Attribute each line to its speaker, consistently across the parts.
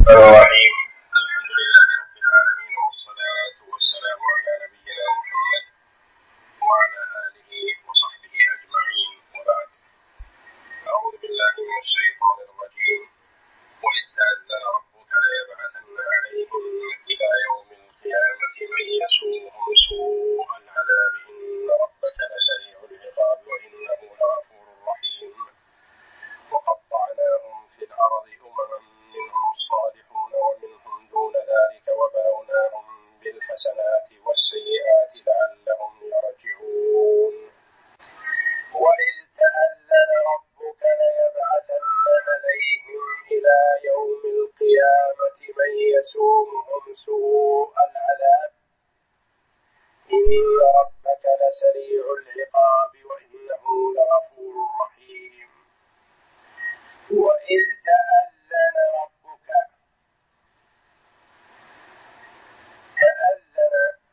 Speaker 1: الرحيم. الحمد لله رب العالمين، والصلاة والسلام على نبينا محمد وعلى آله وصحبه أجمعين، وبعد. أعوذ بالله من الشيطان الرجيم. وإذ تأذن ربك ليبعثن عليهم إلى يوم القيامة من يسومهم سوء العذاب إن ربك لسريع العقاب وإنه لغفور رحيم. وقطعناهم في الأرض أمما منهم الصالحون ومنهم دون ذلك وبلوناهم بالحسنات والسيئات لعلهم يرجعون. وإذ تأذن ربك ليبعثن عليهم إلى يوم القيامة من يسومهم سوء العذاب إن ربك لسريع العقاب وإنه لغفور رحيم. وإذ تأذن ربك، تأذن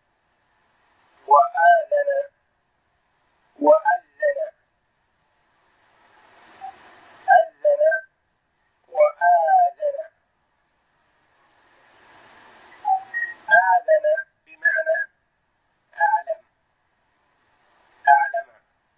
Speaker 1: وآذن وأذن، أذن وآذن. آذن بمعنى أعلم، أعلم.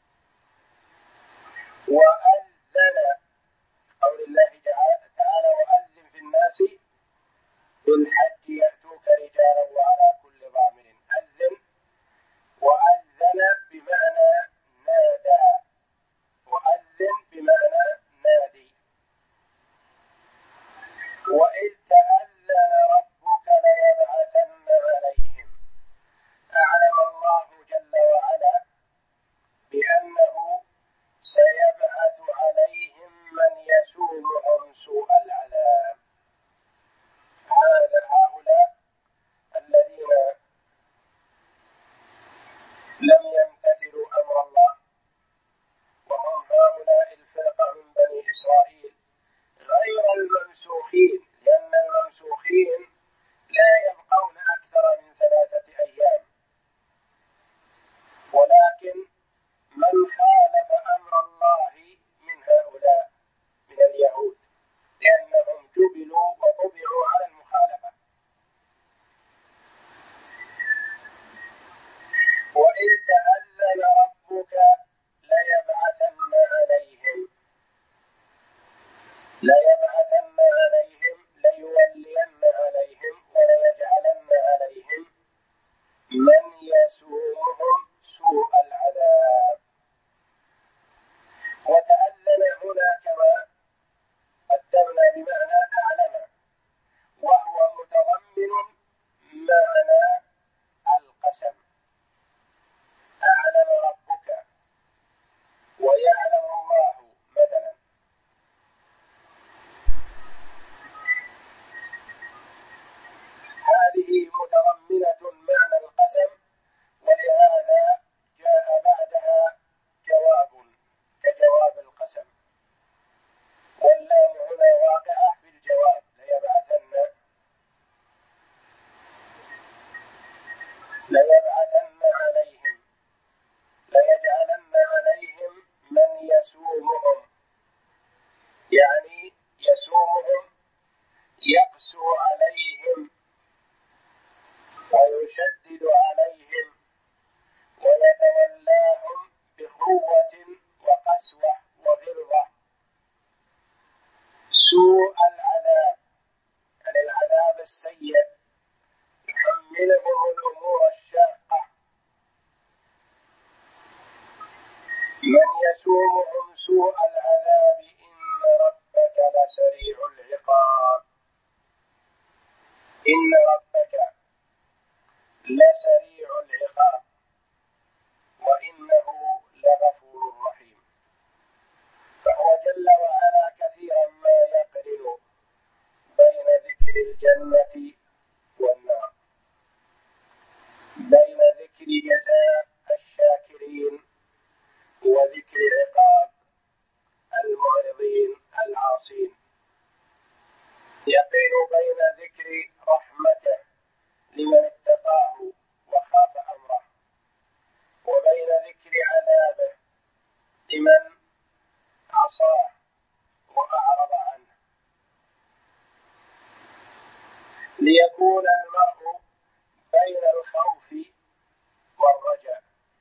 Speaker 1: وأذن قول الله تعالى وأذن في الناس بالحج يأتوك رجالا وعلى كل ضامر. أذن وأذن بمعنى نادى، وأذن بمعنى نادي. وإذ تأذن ربك ليبعثن عليهم، أعلم الله جل وعلا بأنه سيبعث عليهم من يسومهم سوء العذاب. هؤلاء الذين لم يمتثلوا أمر الله، وهم هؤلاء الفرقة من بني إسرائيل غير الممسوخين، لأن الممسوخين لا يبقون أكثر من 3 أيام، ولكن من خالف أمر الله من هؤلاء من اليهود، لأنهم جبلوا وطبعوا على المخالفة. وإذ تأذن ربك ليبعثن عليهم، ليبعثن عليهم، ليولين عليهم وليجعلن عليهم من يسومهم سوء العذاب. وتأذن هنا كما قدمنا بمعنى أعلم، وهو متضمن معنى القسم. أعلم ربك ويعلم الله مثلا. هذه متضمنة معنى القسم، ولهذا جاء بعدها جواب كجواب القسم، واللام هنا واقعة في الجواب ليبعثن عليهم، ليجعلن عليهم من يسومهم، يعني يسومهم يقسو عليهم ويشدد عليهم ويتولاهم بقوة وقسوة وغلظة. سوء العذاب يعني العذاب السيء، يحملهم الأمور الشاقة. من يسومهم سوء العذاب إن ربك لسريع العقاب، إن ربك لسريع العقاب وإنه لغفور رحيم. فهو جل وعلا كثيرا ما يقرن بين ذكر الجنة والنار، بين ذكر جزاء الشاكرين وذكر عقاب المعرضين العاصين، يقرن بين ذكر رحمته لمن اتقاه وخاف أمره، وبين ذكر عذابه لمن عصاه وأعرض عنه. يكون المرء بين الخوف والرجاء،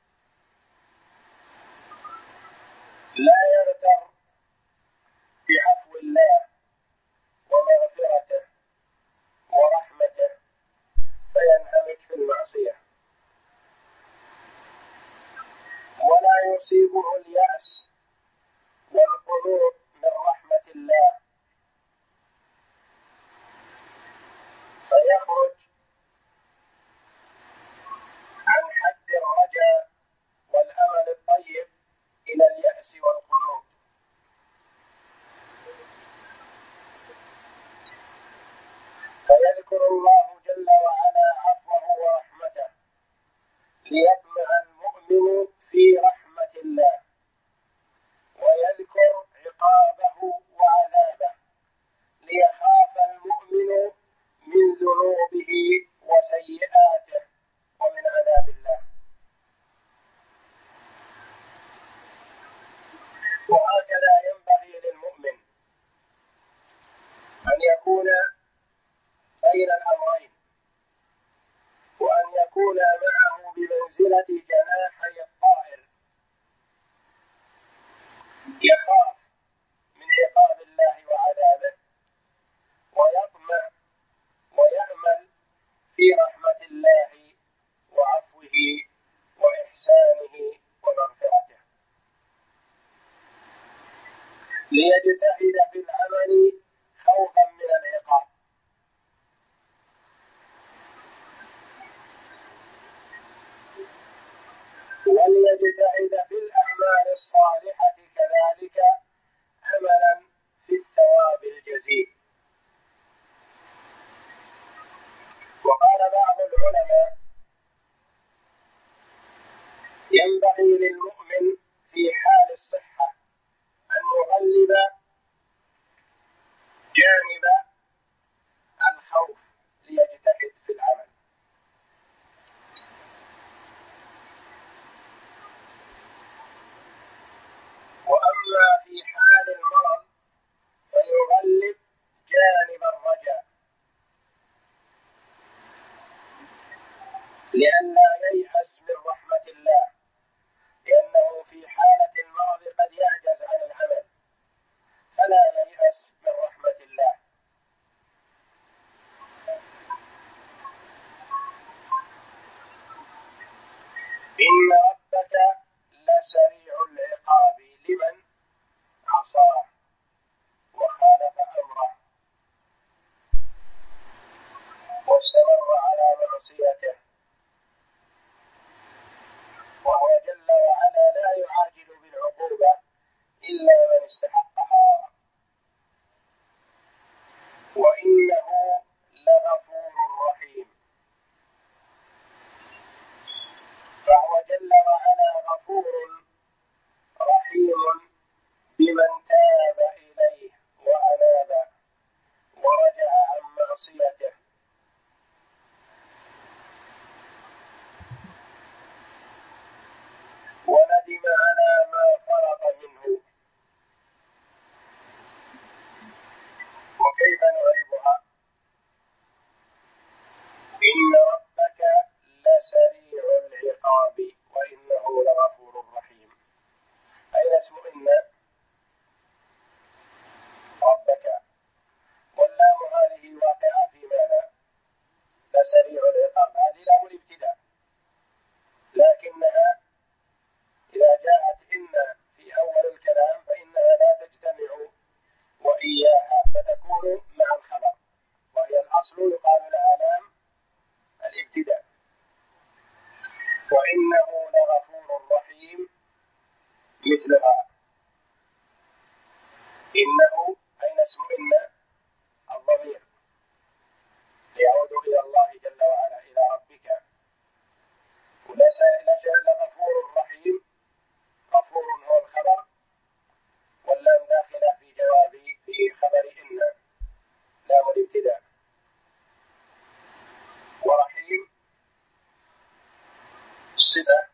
Speaker 1: لا يغتر بعفو الله ومغفرته ورحمته فينهمك في المعصية، ولا يصيبه اليأس والقنوط من رحمة الله فيخرج عن حد الرجاء والأمل الطيب إلى اليأس والقنوط. فيذكر الله جل وعلا عفوه ورحمته ليطمع المؤمن في رحمة الله، ويذكر عقابه وعذابه ليخاف المؤمن من ذنوبه وسيئاته ومن عذاب الله. وهكذا ينبغي للمؤمن أن يكون بين الأمرين، وأن يكون معه بمنزلة جناحي الطائر، يخاف من عقاب الله وعذابه ويطمع ويأمل في رحمة الله وعفوه وإحسانه ومغفرته، ليجتهد في العمل خوفا من العقاب، وليجتهد في الأعمال الصالحة كذلك أملا في الثواب الجزيل. وقال بعض العلماء: ينبغي للمؤمن في حال الصحة أن يغلب جانب الخوف ليجتهد في العمل، وأما في حال المرض فيغلب جانب الرجاء لئلا ييأس من رحمة الله، لأنه في حالة المرض قد يعجز عن العمل، فلا ييأس من رحمة الله. إن ربك لسريع العقاب لمن عصاه وخالف أمره واستمر على معصيته، وهو جل وعلا لا يعاجل بالعقوبة إلا من استحقها، وإنه لغفور رحيم. فهو جل وعلا غفور رحيم بمن تاب إليه وأناب ورجع عن معصيته، وندم على ما فرط منه. وكيف نعرفها؟ إن ربك لسريع العقاب وإنه لغفور رحيم. أين اسم إن؟ ربك، واللام هذه واقعة في ماذا؟ لسريع العقاب، هذه لام الابتداء، لكنها إذا جاءت إن في أول الكلام فإنها لا تجتمع وإياها فتكون مع الخبر، وهي الأصل يقال لها لام الابتداء. وإنه لغفور رحيم مثلها. إنه أين اسم إن؟ الضمير يعود إلى الله جل وعلا، إلى ربك. لغفور رحيم، غفور هو الخبر، واللام داخلة في جواب في خبر إن، لام الابتداء. ورحيم صفة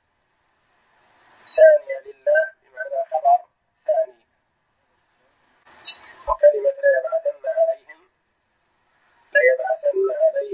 Speaker 1: ثانية لله بمعنى خبر ثاني. وكلمة ليبعثن عليهم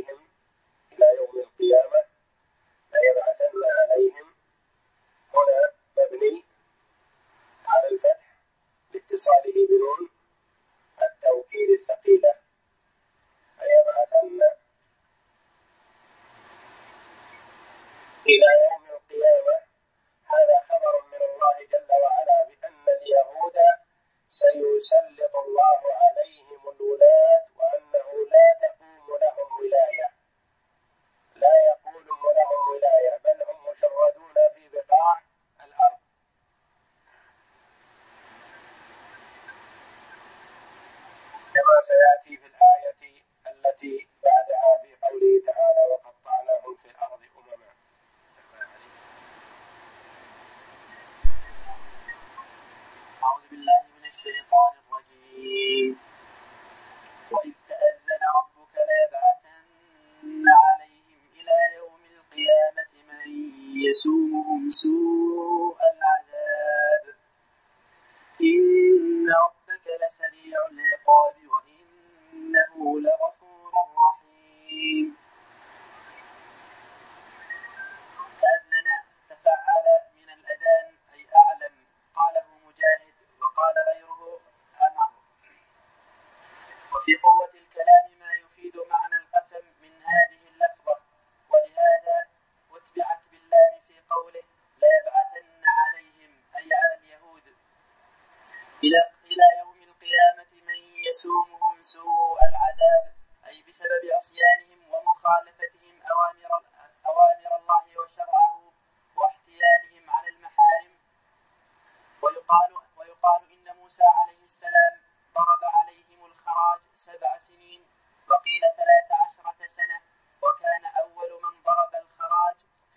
Speaker 2: وقيل 13 سنة. وكان أول من ضرب الخراج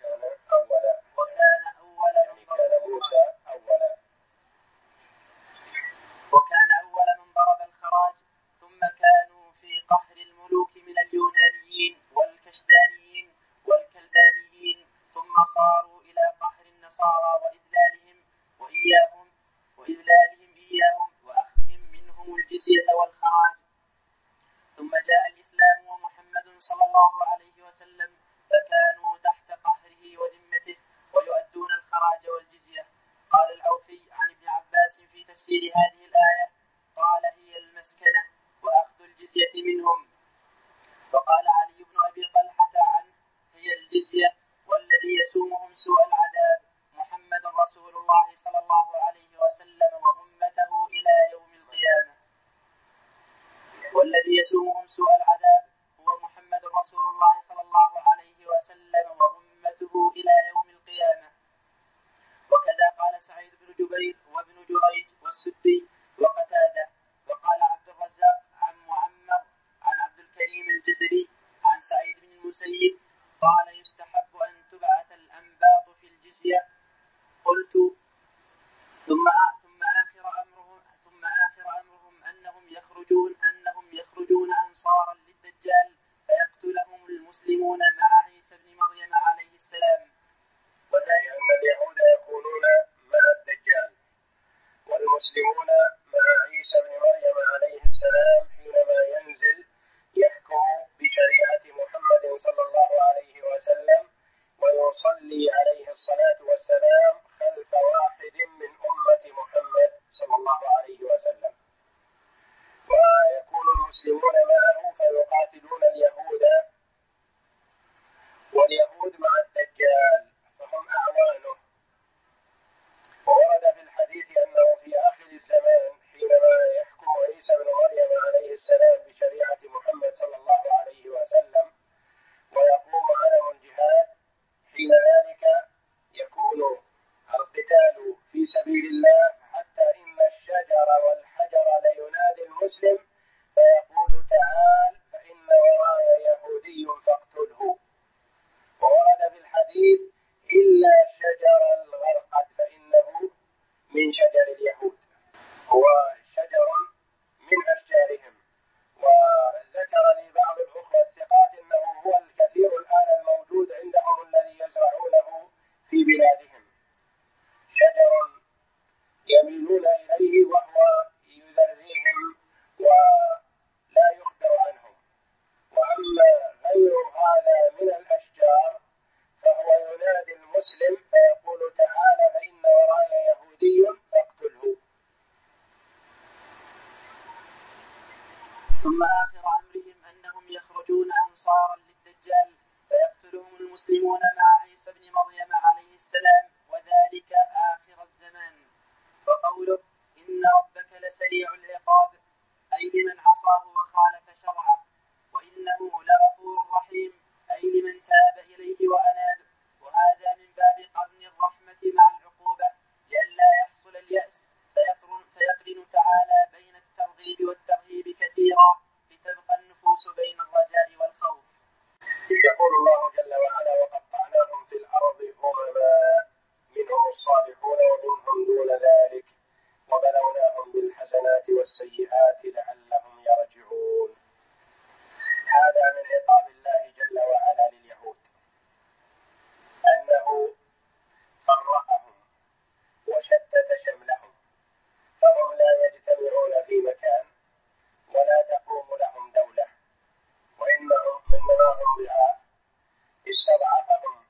Speaker 2: ثم كانوا في قهر الملوك من اليونانيين والكشدانيين والكلدانيين، ثم صاروا إلى قهر النصارى وإذلالهم إياهم وأخذهم منهم الجزية والخراج. ثم جاء الإسلام ومحمد صلى الله عليه وسلم فكانوا تحت قهره وذمته ويؤدون الخراج والجزية. قال الأوفي عن ابن عباس في تفسير هذه الآية قال هي المسكنة وأخذ الجزية منهم. وقال علي بن أبي طلحة عنه هي الجزية، والذي يسومهم سوء العذاب محمد رسول الله صلى الله عليه وسلم وأمته إلى يوم القيامة. والذي يسومهم سوء العذاب هو محمد رسول الله صلى الله عليه وسلم وأمته إلى يوم القيامة. وكذا قال سعيد بن جبير وابن جريج والسدي وقتادة. وقال عبد الرزاق عن معمر عن عبد الكريم الجزري عن سعيد بن المسيب قال يستحب أن تبعث الأنباط في الجزية. قلت ثم آخر أمرهم أنهم يخرجون أنصارا للدجال فيقتلهم المسلمون مع عيسى بن مريم عليه السلام.
Speaker 1: وذلك أن اليهود يكونون مع الدجال والمسلمون مع عيسى بن مريم عليه السلام حينما ينزل يحكم بشريعة محمد صلى الله عليه وسلم ويصلي عليه الصلاة والسلام خلف واحد من أمة محمد صلى الله عليه وسلم، ويكون المسلمون معه فيقاتلون اليهود واليهود مع الدجال فهم أعوانه. وورد في الحديث أنه في آخر الزمان حينما يحكم عيسى بن مريم عليه السلام بشريعة محمد صلى الله عليه وسلم ويقوم علم الجهاد، حين ذلك يكون القتال في سبيل الله حتى إن الشجر والحجر لينادي المسلم فيقول تعال فإن وراي يهودي فاقتله. وورد في الحديث إلا شجر الغرقد فإنه من شجر اليهود، هو شجر من أشجارهم. وذكر لي بعض الأخوة الثقات أنه هو الكثير الآن الموجود عندهم الذي يزرعونه في بلادهم، شجر يميلون إليه وهو يذريهم ولا يخبر عنهم. وأما غير هذا من الأشجار فهو ينادي المسلم فيقول تعالى فإن وراي يهودي فاقتله.
Speaker 2: ثم آخر أمرهم أنهم يخرجون أنصارا للدجال فيقتلهم المسلمون مع عيسى بن مريم عليه السلام، وذلك آخر الزمان. وقوله إن ربك لسريع العقاب أي لمن عصاه وخالف شرعه، وإنه لغفور رحيم أي لمن تاب إليه وأناب. وهذا من باب قرن الرحمة مع العقوبة لئلا يحصل اليأس فيقرن تعالى بين الترغيب والترهيب كثيرا لتبقى النفوس بين الرجاء والخوف.
Speaker 1: يقول الله جل وعلا وقطعناهم في الأرض أمما منهم الصالحون ومنهم دون ذلك وبلوناهم بالحسنات والسيئات لعلهم يرجعون. هذا من عقاب الله جل وعلا لليهود أنه فرقهم وشتت شملهم فهم لا يجتمعون في مكان ولا تقوم لهم دولة، وإنما هم ضعاف. استضعفهم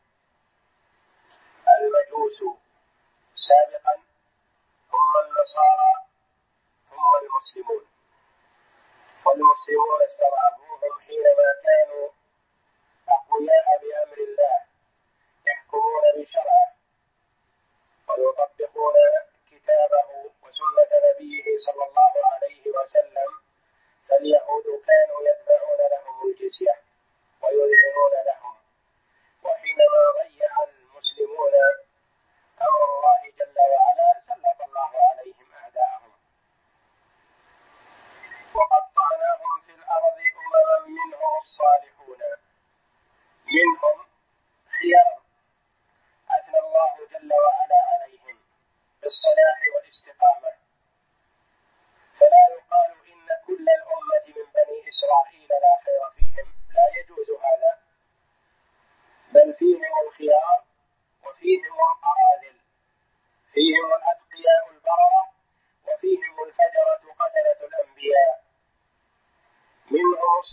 Speaker 1: المجوس سابقا ثم النصارى ثم المسلمون، والمسلمون استضعفوهم حينما كانوا أقوياء بأمر الله يحكمون بشرعه ويطبقون كتابه وسنة نبيه صلى الله عليه وسلم، فاليهود كانوا يدفعون لهم الجزية ويذعنون لهم. وحينما ضيع المسلمون أمر الله جل وعلا سلط الله عليهم أعداءهم. وقطعناهم في الأرض أمما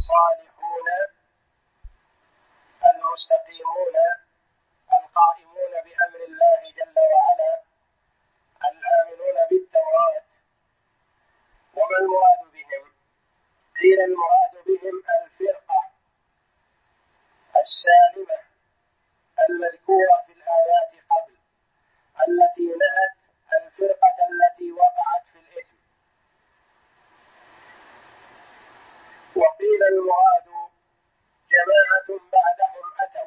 Speaker 1: الصالحون المستقيمون القائمون بأمر الله جل وعلا الآمنون بالتوراة. وما المراد بهم؟ قيل المراد بهم الفرقة السالمة المذكورة في الآيات قبل، التي نهت الفرقة التي وقعت في الإثم. وقيل المراد جماعة بعدهم أتوا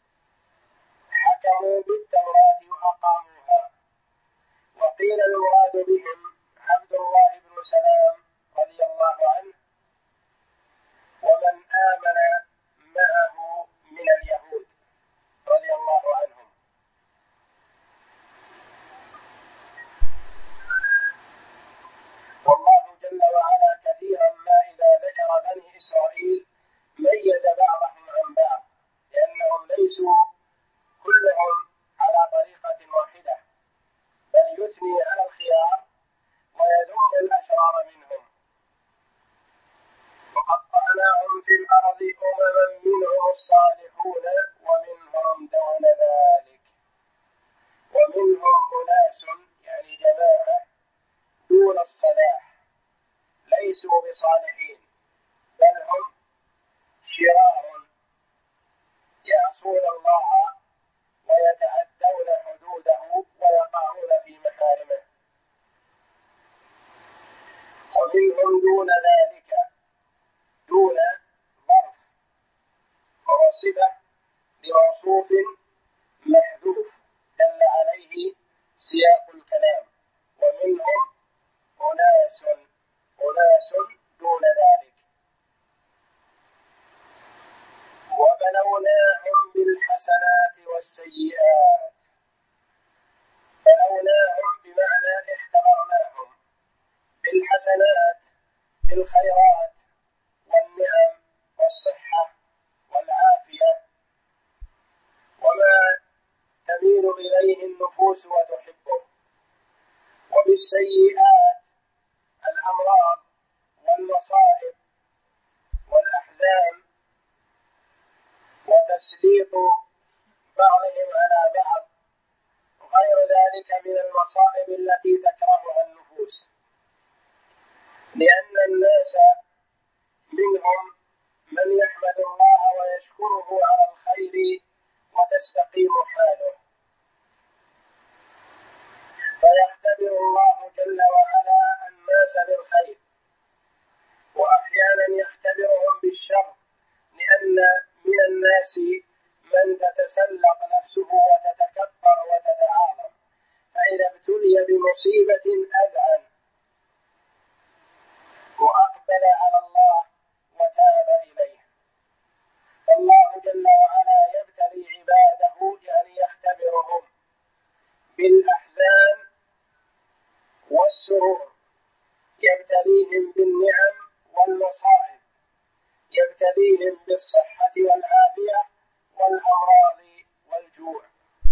Speaker 1: حكموا بالتوراة وأقاموها. وقيل المراد بهم عبد الله بن سلام رضي الله عنه ومن آمن معه من اليهود رضي الله عنهم. والله جل وعلا كثيرا ما إذا ذكر بني إسرائيل ميز بعضهم عن بعض، لأنهم ليسوا كلهم على طريقة واحدة، بل يثني على الخيار ويذم الأشرار منهم. وقطعناهم في الأرض أمما منهم الصالحون ومنهم دون ذلك، ومنهم أناس يعني جماعة دون الصلاح ليسوا بصالحين، بل هم شرار يعصون الله ويتعدون حدوده ويقعون في محارمه. ومنهم دون ذلك، دون ظرف وهو صفة لموصوف محذوف دل عليه سياق الكلام. ومنهم أناس دون ذلك. وبلوناهم بالحسنات والسيئات. بلوناهم بمعنى اختبرناهم بالحسنات بالخيرات والنعم والصحة والعافية وما تميل إليه النفوس وتحبه، وبالسيئات الأمراض والمصائب والأحزان وتسليط بعضهم على بعض، غير ذلك من المصائب التي تكرهها النفوس، لأن الناس منهم من يحمد الله ويشكره على الخير وتستقيم حاله، فيختبر الله جل وعلا الناس بالخير، وأحيانا يختبرهم بالشر، لأن من الناس من تتسلق نفسه وتتكبر وتتعاظم، فإذا ابتلي بمصيبة أذعن وأقبل على الله وتاب إليه. فالله جل وعلا يبتلي عباده، يعني يختبرهم بالأحزان والسرور، يبتليهم بالنعم والمصائب، يبتليهم بالصحة والعافية والأمراض والجوع.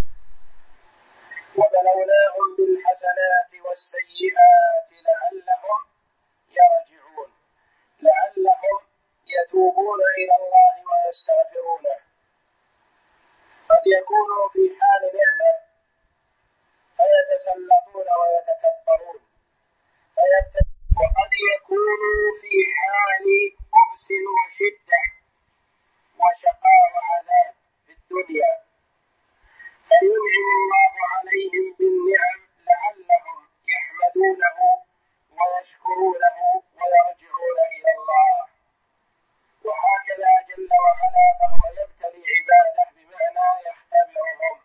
Speaker 1: وبلوناهم بالحسنات والسيئات لعلهم يرجعون، لعلهم يتوبون إلى الله ويستغفرونه. قد يكونوا في حال نعمة فيتسلطون ويتكبرون وقد يكونوا في حال بؤس وشدة وشقاء وعذاب في الدنيا، فينعم الله عليهم بالنعم لعلهم يحمدونه ويشكرونه ويرجعون إلى الله. وهكذا جل وعلا فهو يبتلي عباده بمعنى يختبرهم.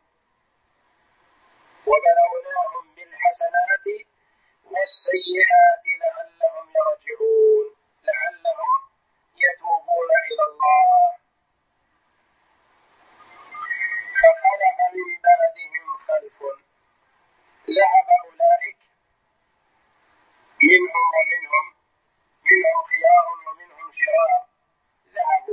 Speaker 1: وبلوناهم بالحسنات والسيئات لعلهم يرجعون، لعلهم يتوبون إلى الله. فخلف من بعدهم خلف، ذهب أولئك منهم خيار ومنهم شرار، ذهبوا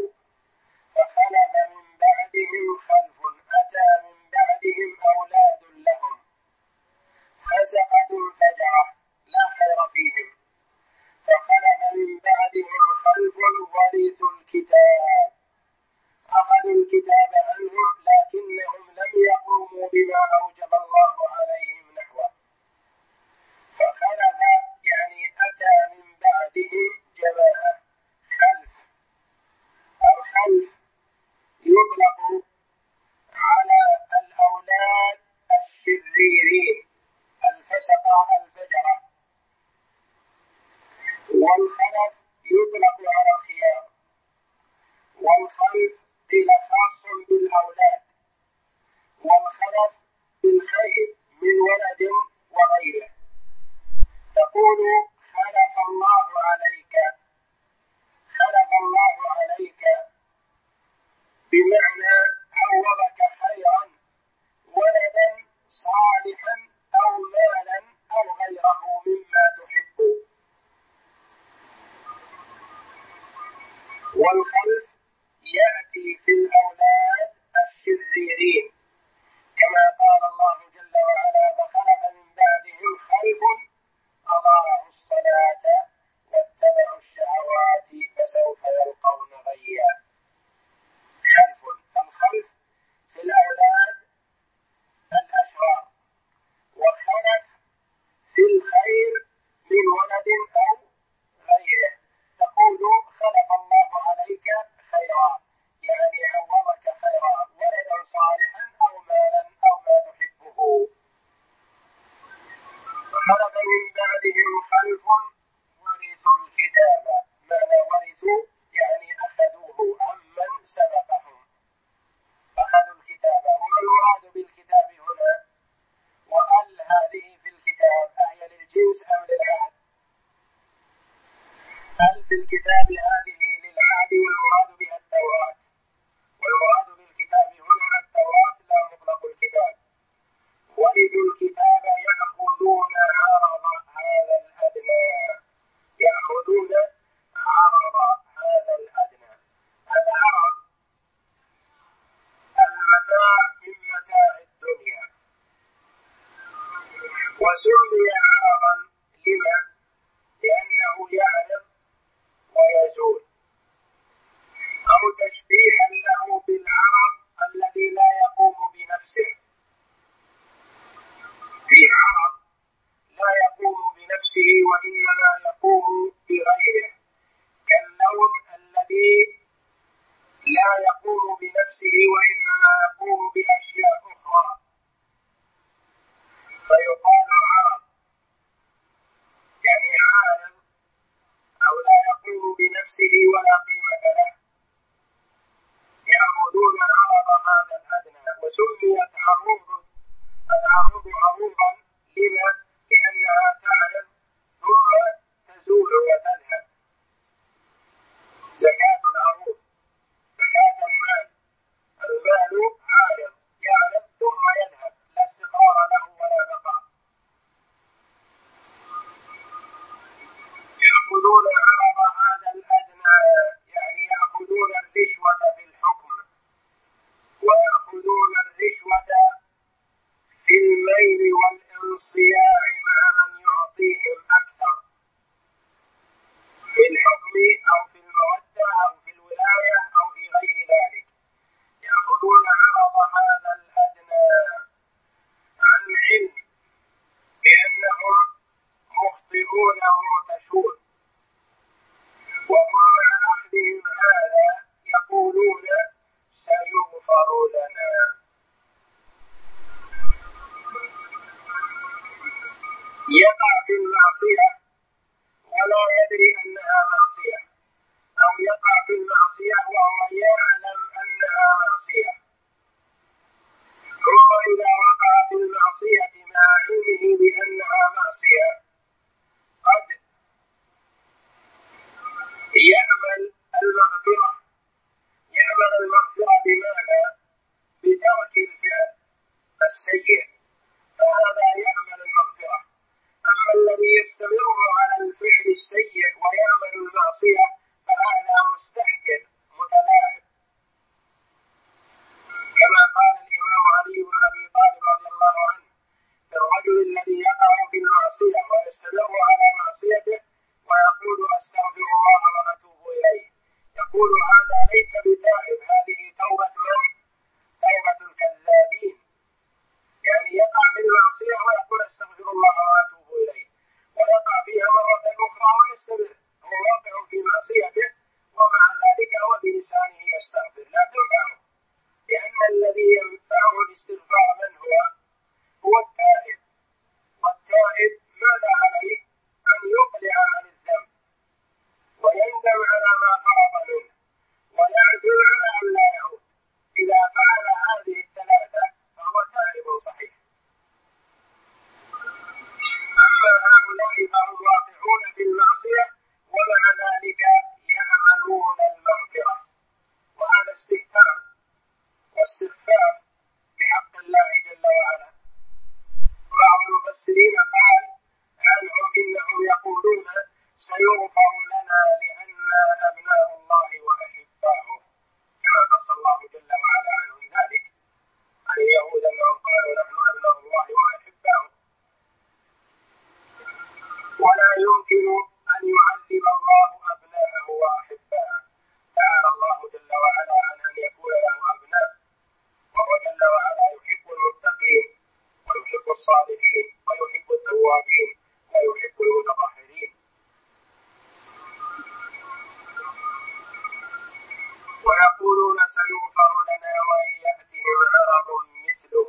Speaker 1: والخلف يطلق على الأولاد الشريرين الفسقة الفجرة، والخلف يطلق على الخيار، والخلف قيل خاص بالأولاد، والخلف بالخير من ولد وغيره. تقول خلف الله عليك، خلف الله عليك بمعنى عوضك خيرا، ولدا صالحا أو مالا أو غيره مما تحب. والخلف يأتي في الأولاد الشريرين كما قال الله جل وعلا: فخلف من بعدهم خلف أضاعوا الصلاة واتبعوا الشهوات فسوف يلقون غيا. خلف، فالخلف في الأولاد الأشرار، وخلف في الخير من ولد أو غيره. تقول خلف الله عليك خيرا، يعني عوضك خيرا، ولدا صالحا أو مالا أو ما تحبه. خلف من بعدهم خلف ورثوا الكتاب، معنى ورثوا يعني أخذوه عمن سبقهم، أخذوا الكتاب. وما المراد بالكتاب هنا؟ وأل هذه في الكتاب أهي للجنس أم للعهد؟ أل في الكتاب هذه للعهد والمراد بها التوراة، والمراد بالكتاب هنا التوراة لا مطلق الكتاب. ورثوا الكتاب يأخذون عرض هذا الأدنى، يأخذون عرض هذا الأدنى. العرض المتاع من متاع الدنيا، وسمي عرضا لما؟ لأنه يعرض ويزول، أو تشبيها له بالعرض الذي لا يقوم بنفسه. في عرض لا يقوم بنفسه وإنما يقوم بغيره، كاللون الذي لا يقوم بنفسه وإنما يقوم بأشياء أخرى، فيقال عرض، يعني عارض أو لا يقوم بنفسه ولا قيمة له. يأخذون عرض هذا الأدنى. وسميت العروض عروضا لما؟ لأنها تعرض ثم تزول وتذهب. زكاة العروض، زكاة المال، المال عارض يعرض ثم يذهب، لا استقرار له ولا بقاء. يأخذون عرض هذا الأدنى، يعني يأخذون الرشوة في الحكم، ويأخذون الرشوة في الميل والانصياع مع من يعطيهم أكثر في الحكم أو في المودة أو في الولاية أو في غير ذلك. يأخذون عرض هذا الأدنى عن علم بأنهم مخطئون مرتشون، وهم مع أخذهم هذا يقولون سيغفر لنا. يقع في المعصية ولا يدري أنها معصية، أو يقع في المعصية وهو يعلم أنها معصية، ثم إذا وقع في المعصية مع علمه بأنها معصية قد يأمل المغفرة بماذا؟ بترك الفعل السيء، فهذا يأمل المغفرة. أما الذي يستمر على الفعل السيء ويعمل المعصية فهذا مستحكر متلاعب، كما قال الإمام علي بن أبي طالب رضي الله عنه في الرجل الذي يقع في المعصية ويستمر على معصيته ويقول أستغفر الله وأتوب إليه، يقول هذا ليس بتائب، هذه توبة من؟ توبة الكذابين. يعني يقع في المعصية ويقول أستغفر الله وأتوب إليه، ويقع فيها مرة أخرى ويستمر، هو واقع في معصيته ومع ذلك هو بلسانه يستغفر لا تنفعه، لأن الذي ينفعه الاستغفار من هو التائب، والتائب ماذا عليه؟ أن يقلع عن الذنب ويندم على ما فرط منه ويعزم على أن لا يعود. إذا فعل هذه الثلاثة فهو تائب صحيح. أما هؤلاء فهم واقعون في المعصية ومع ذلك يأملون المغفرة، وهذا استهتار واستخفاف بحق الله جل وعلا. بعض المفسرين قال عنهم إنهم يقولون سيغفر لنا لأننا أبناء الله وأحباؤه، كما قص الله جل وعلا عنهم ذلك عن اليهود أنهم قالوا نحن أبناء الله وأحباؤه. ولا يمكن أن يعذب الله أبناءه وأحباءه، تعالى الله جل وعلا عن أن يكون له أبناء، وهو جل وعلا يحب المتقين ويحب الصالحين ويحب التوابين ويحب المتطهرين. ويقولون سيغفر لنا وإن يأتهم عرض مثله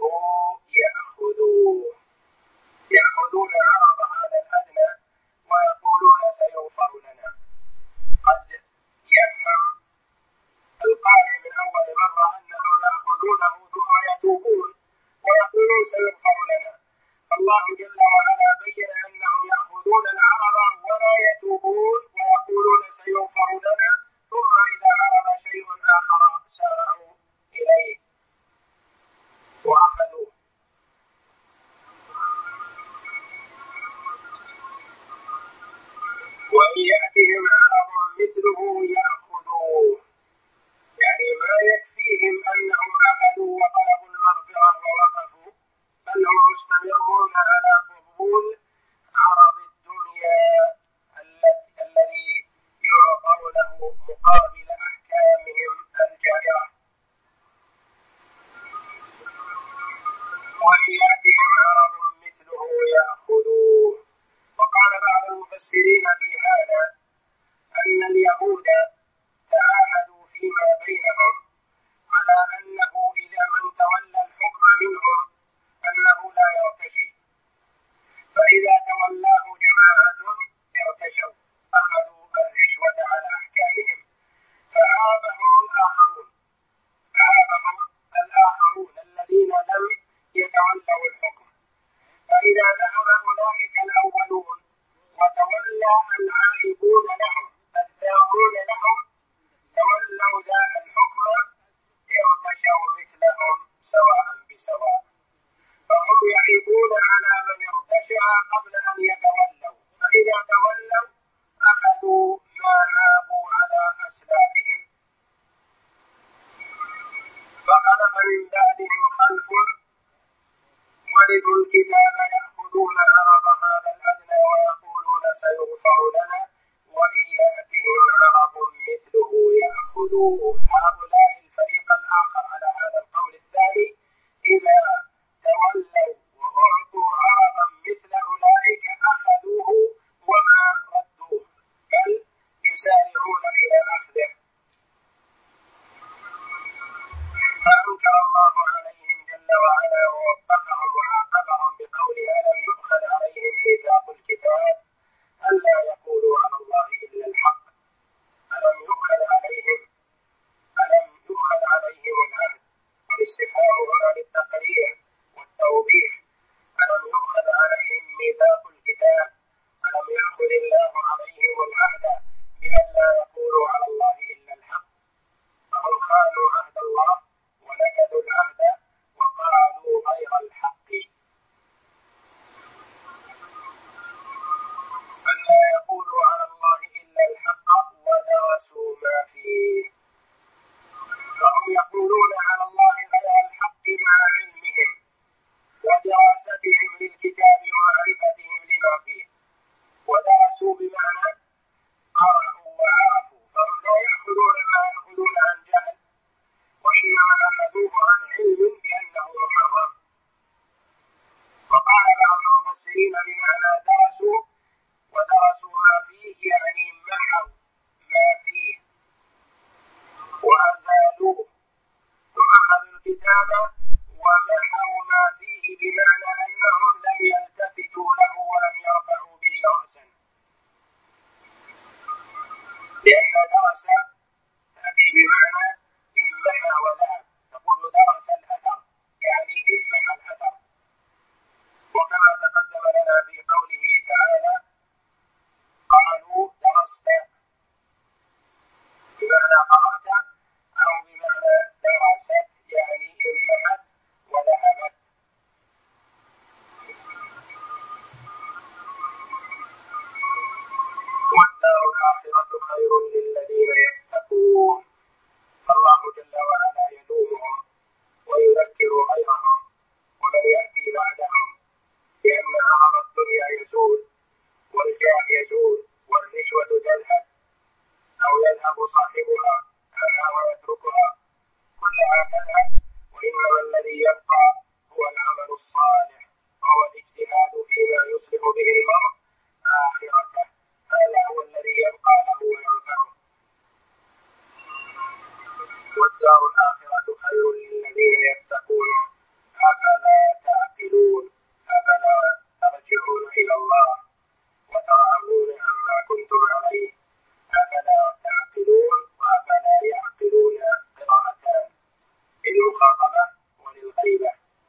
Speaker 1: يأخذون عرض هذا الأدنى ويقولون سيغفر لنا. قد يفهم القارئ من أول مرة أنهم يأخذونه ثم يتوبون ويقولون سيغفر لنا، فالله جل وعلا بين أنهم يأخذون العرض ولا يتوبون ويقولون سيغفر لنا، ثم إذا عرض شيء آخر سارعوا إليه وأخذوه. وإن يأتهم عرض مثله يأخذوه، يعني ما يكفيهم أنهم أخذوا وطلبوا المغفرة ووقفوا، بل هم مستمرون على قبول عرض الدنيا الذي يعطونه مقابل أحكامهم الجائرة. وإن يأتهم عرض مثله يأخذوه. وقال بعض المفسرين في هذا أن اليهود تعاهدوا فيما بينهم على أنه إذا من تولى الحكم منهم أنه لا يرتشي، فإذا تولاه جماعة ارتشوا أخذوا الرشوة على أحكامهم، فعابهم الآخرون الذين لم يتولوا الحكم. فإذا ذهب أولئك الأولون وتولى العائبون لهم الذامون لهم تولوا ذا الحكم ارتشوا مثلهم سواء بسواء، فهم يعيبون على من ارتشع قبل أن يتولوا، فإذا تولوا أخذوا ما عابوا على أسلافهم. فخلف من بعدهم خلف ورثوا الكتاب يأخذون عرض هذا الأدنى ويقولون سيغفر لنا وإن يأتهم عرض مثله يأخذوه. هؤلاء الفريق الآخر على هذا القول الثاني إذا تولوا وأعطوا عرضا مثل أولئك أخذوه وما ردوه، بل يسارعون إلى أخذه. فأنكر الله عليهم جل وعلا ووبخهم وعاقبهم بقوله ألم يؤخذ عليهم ميثاق الكتاب ألا يقولوا على الله إلا الحق. ألم يؤخذ عليهم العهد، والاستفهام هنا للتقرير والتوضيح. ألم يؤخذ عليهم ميثاق الكتاب، ألم يأخذ الله عليهم العهد بألا يقولوا على الله إلا الحق، فهم خانوا عهد الله ونكثوا العهد وقالوا غير الحق. ألا يقولوا على الله إلا الحق ودرسوا ما فيه، فهم يقولون على الله غير الحق مع علمهم ودراستهم للكتاب ومعرفتهم لما فيه. ودرسوا بمعنى قرأوا وعرفوا، فهم لا يأخذون ما يأخذون عن جهل، وإنما أخذوه عن علم بأنه محرم. وقال بعض المفسرين بمعنى درسوا، ودرسوا ما فيه يعني محوا ما فيه الكتاب ومحوا ما فيه، بمعنى أنهم لم يلتفتوا له ولم يرفعوا به رأسا، لأن درس تأتي بمعنى امحى وذهب، تقول درس الأثر يعني امحى الأثر. وكما تقدم لنا في قوله تعالى قالوا درست بمعنى قرأت أو بمعنى درست يعني امحت وذهبت. والدار الآخرة خير للذين يتقون. فالله جل وعلا يلومهم ويذكر غيرهم ومن يأتي بعدهم بأن عرض الدنيا يزول والجاه يزول والرشوة تذهب أو يذهب صاحبها عنها ويتركها، كلها تذهب، وإنما الذي يبقى هو العمل الصالح وهو الاجتهاد فيما يصلح به المرء آخرته، هذا هو الذي يبقى له وينفعه. والدار الآخرة خير للذين يتقون أفلا تعقلون، أفلا ترجعون إلى الله وترعون عما كنتم عليه، أفلا تعقلون وأفلا يعقلون قراءتان للمخاطبة وللغيبة.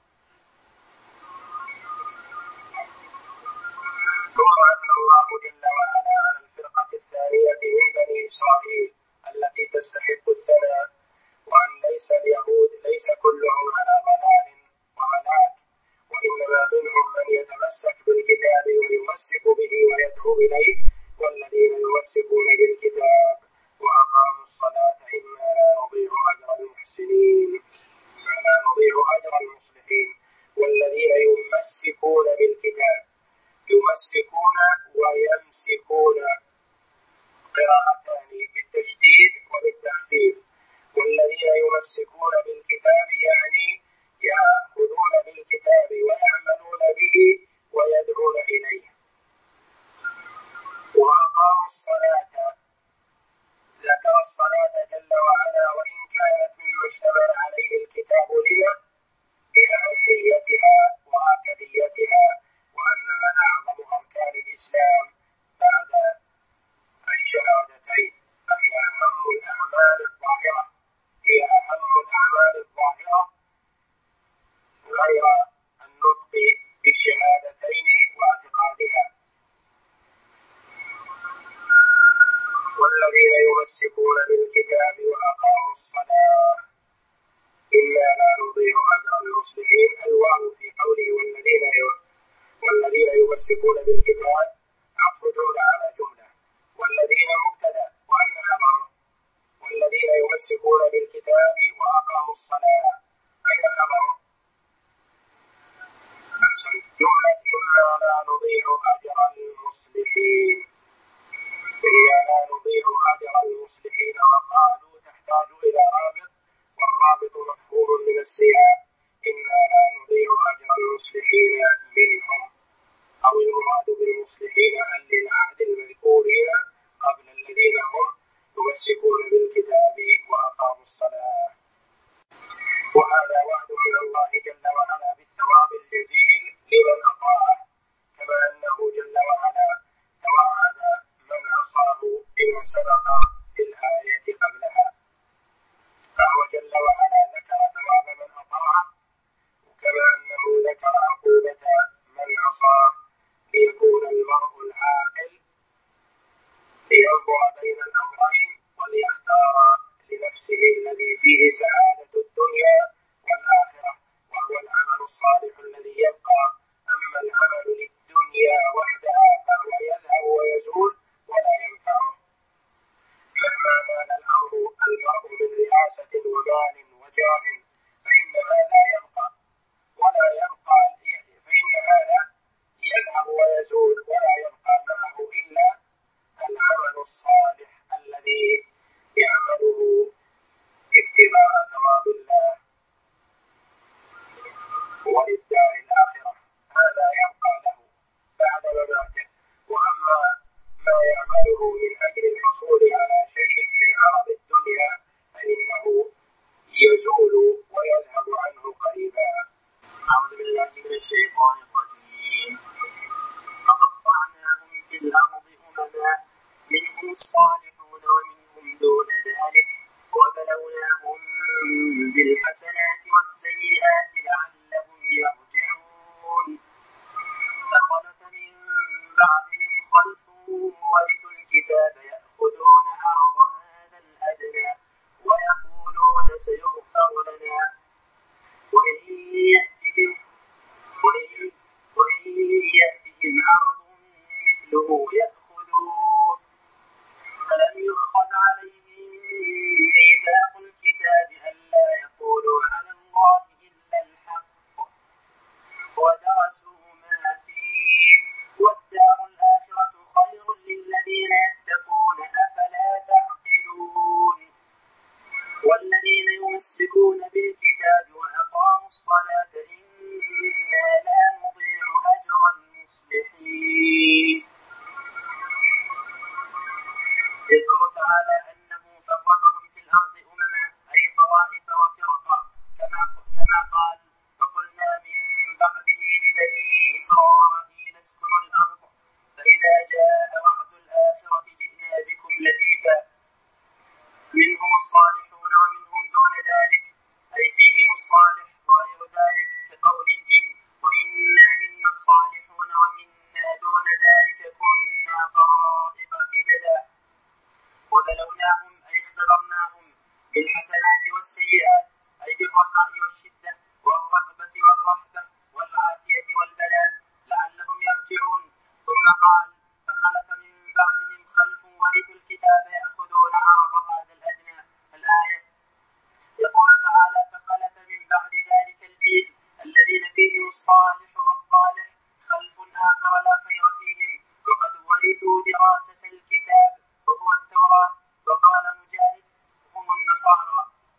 Speaker 1: ثم أثنى الله جل وعلا على الفرقة الثانية من بني إسرائيل التي تستحق الثناء، وأن ليس اليهود ليس كلهم على ضلال وهلاك، وإنما منهم من يتمسك بالكتاب ويمسك به ويدعو إليه، والذين يمسكون بالكتاب وأقاموا الصلاة إنا لا نضيع أجر المحسنين، إنا لا نضيع أجر المصلحين. والذين يمسكون بالكتاب، يمسكون ويمسكون قراءتان بالتشديد وبالتخفيف. والذين يمسكون بالكتاب يعني يأخذون بالكتاب ويعملون به ويدعون إليه. وأقاموا الصلاة، ذكر الصلاة جل وعلا وإن كانت مما اشتمل عليه الكتاب لما لأهميتها وآكديتها، وأنها أعظم أركان الإسلام بعد الشهادتين، فهي أهم الأعمال الظاهرة، هي أهم الأعمال الظاهرة غير النطق بالشهادتين واعتقادها. والذين يمسكون بالكتاب وأقاموا الصلاة إنا لا نضيع أجر المصلحين. الواو في قوله والذين يمسكون بالكتاب عطف جملة على جملة، والذين مبتدأ وأين خبره؟ والذين يمسكون بالكتاب وأقاموا الصلاة أين خبره؟ أحسن، جملة إنا لا نضيع أجر المصلحين، إنا لا نضيع أجر المصلحين. وقالوا تحتاج إلى رابط، والرابط مفهوم من السياق، إنا لا نضيع أجر المصلحين منهم، أو المراد بالمصلحين أهل العهد المذكورين قبل الذين هم يمسكون بالكتاب وأقاموا الصلاة. وهذا وعد من الله جل وعلا بالثواب الجزيل لمن أطاعه، كما أنه جل وعلا توعد من عصاه بما سبق في الآية قبلها، فهو جل وعلا ذكر ثواب من أطاعه كما أنه ذكر عقوبة من عصاه، ليكون المرء العاقل لينظر بين الأمرين وليختار لنفسه الذي فيه سعادة الدنيا والآخرة، وهو العمل الصالح الذي يبقى. أما العمل للدنيا وحدها فهو يذهب ويزول ولا ينفعه، مهما نال المرء من رئاسة ومال وجاه فإن هذا يبقى ولا يبقى، فإن هذا يذهب ويزول ولا يبقى معه إلا العمل الصالح الذي يعمله ابتغاء
Speaker 2: الصالحون ومنهم دون ذلك وبلوناهم بالحسنات والسيئات لعلهم يرجعون فخلف من بعدهم خلف ورثوا الكتاب يأخذون عرض هذا الأدنى ويقولون سيغفر لنا وإن يأتهم عرض مثله يأخذوه ألم يؤخذ عليهم ميثاق الكتاب ألا يقولوا على الله إلا الحق ودرسوا ما فيه والدار الآخرة خير للذين يتقون أفلا تعقلون والذين يمسكون بالكتاب وأقاموا الصلاة إنا لا نضيع أجر المصلحين يذكر تعالى أنه فرقهم في الأرض أمما أي طوائف وفرقا كما قال وقلنا من بعده لبني إسرائيل اسكنوا الأرض فإذا جاء وعد الآخرة جئنا بكم لفيفا منهم الصالحون ومنهم دون ذلك أي فيهم الصالح وغير ذلك كقول الجن وإنا منا الصالحون ومنا دون ذلك كنا طرائق قددا وبلوناهم أي اختبرناهم بالحسنات والسيئات أي بالرخاء والشدة والرغبة والرهبة والعافية والبلاء لعلهم يرجعون ثم قال فخلف من بعدهم خلف ورثوا الكتاب يأخذون عرض هذا الأدنى الآية يقول تعالى فخلف من بعد ذلك الجيل الذين فيهم الصالح والطالح خلف آخر لا خير فيهم وقد ورثوا دراسة الكتاب وهو التوراة وقال مجاهد هم النصارى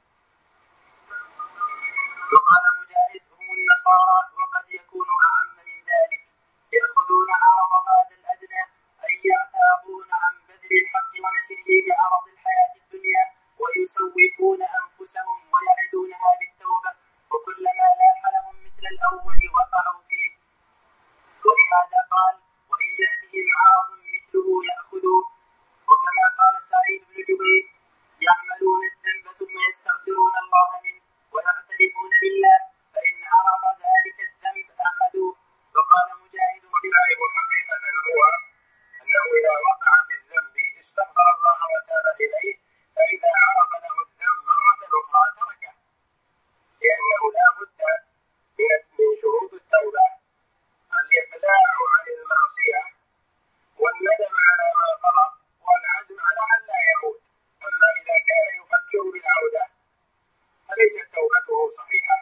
Speaker 2: وقد يكون أعم من ذلك يأخذون عرض هذا الأدنى أي يعتاضون عن بذل الحق ونشره بعرض الحياة الدنيا ويسوفون أنفسهم ويعدونها بالتوبة وكلما لاح لهم مثل الأول وقعوا فيه ولهذا قال وإن يأتهم عرض مثله يأخذوه وكما قال سعيد بن جبير يعملون الذنب ثم يستغفرون الله منه ويعترفون بالله فإن عرض ذلك الذنب أخذوه وقال مجاهد
Speaker 1: والعيب حقيقة هو أنه إذا وقع في الذنب استغفر الله وتاب إليه فإذا عرض له الذنب مرة أخرى تركه لأنه لا بد من شروط التوبة الإقلاع عن المعصية والندم على ما فرط والعزم على أن لا يعود أما إذا كان يفكر بالعودة فليست توبته صحيحة.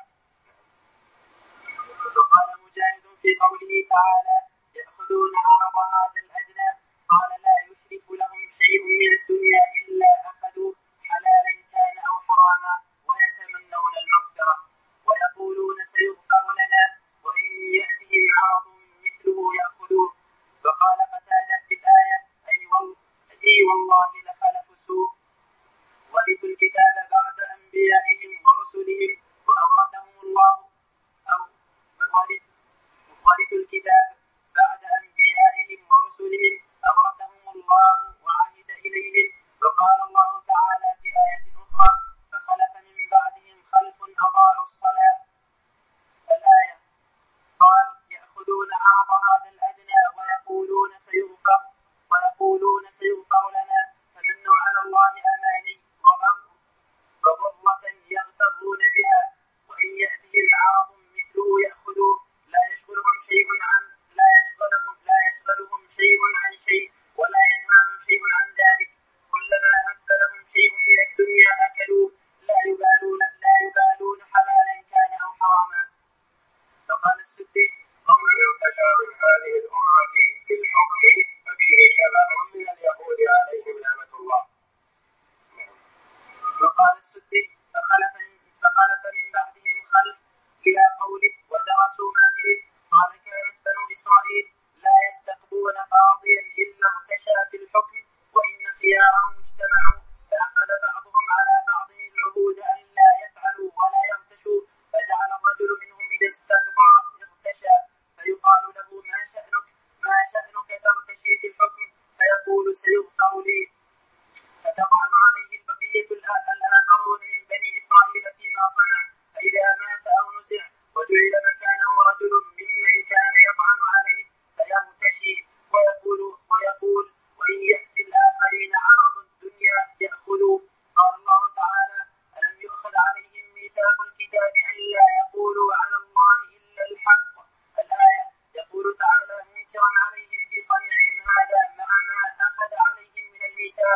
Speaker 2: وقال مجاهد في قوله تعالى يأخذون عرض هذا الأدنى قال لا يشرك لهم شيء من الدنيا إلا أخذوا حلالا كان أو حراما ويتمنون المغفرة ويقولون سيغفر لنا وإن يأتهم عرض مثله يأخذوه وقال قتادة في الآية أي والله لخلف سوء ورثوا الكتاب بعد أنبيائهم ورسلهم وأورثهم الله ورثوا الكتاب بعد أنبيائهم ورسلهم أورثهم الله وعهد إليهم وقال الله تعالى في آية إذا مات أو نزع وجعل مكانه رجل ممن كان يطعن عليه فيرتشي ويقول وإن يأتي الآخرين عرض الدنيا يأخذوه. قال الله تعالى: ألم يؤخذ عليهم ميثاق الكتاب أن لا يقولوا على الله إلا الحق. الآية. يقول تعالى منكرا عليهم في صنيعهم هذا مع ما أخذ عليهم من الميثاق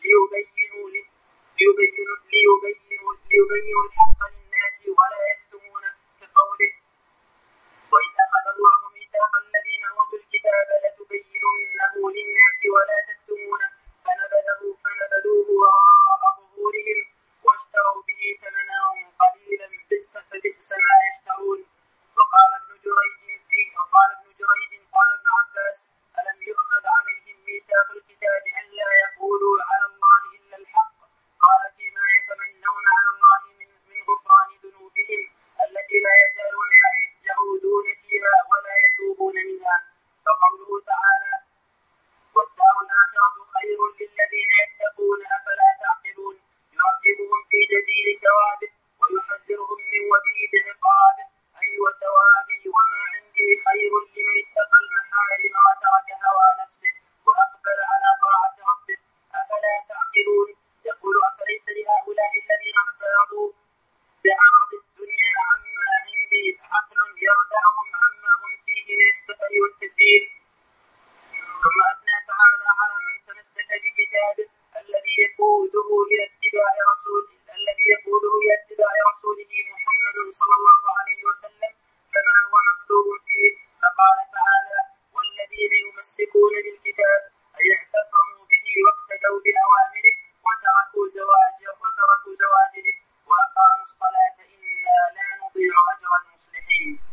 Speaker 2: ليبينوا الحق للناس ولا يكتمونه، كقوله: وإذ أخذ الله ميثاق الذين أوتوا الكتاب لتبيننه للناس ولا تكتمونه فنبذوه وراء ظهورهم واشتروا به ثمنا قليلا فبئس ما يشترون. وقال ابن جريج قال ابن عباس: ألم يؤخذ عليهم ميثاق الكتاب أن لا يقولوا على الله إلا الحق. قال: فيما يتمنون على الله من غفران ذنوبهم التي لا يزالون يعودون فيها ولا يتوبون منها. فقوله تعالى: والدار الآخرة خير للذين يتقون أفلا تعقلون، يرغبهم في جزيل ثوابه ويحذرهم من وبيل عقابه، أي وثوابي وما عندي خير لمن اتقى المحارم وترك هوى نفسه وأقبل على طاعة ربه. أفلا تعقلون. يقول: أفليس لهؤلاء الذين اعترضوا بعرض الدنيا عما عندي عقل يردعهم عما هم فيه من السفر والتبذير. ثم أثنى تعالى على من تمسك بكتابه الذي يقوده إلى اتباع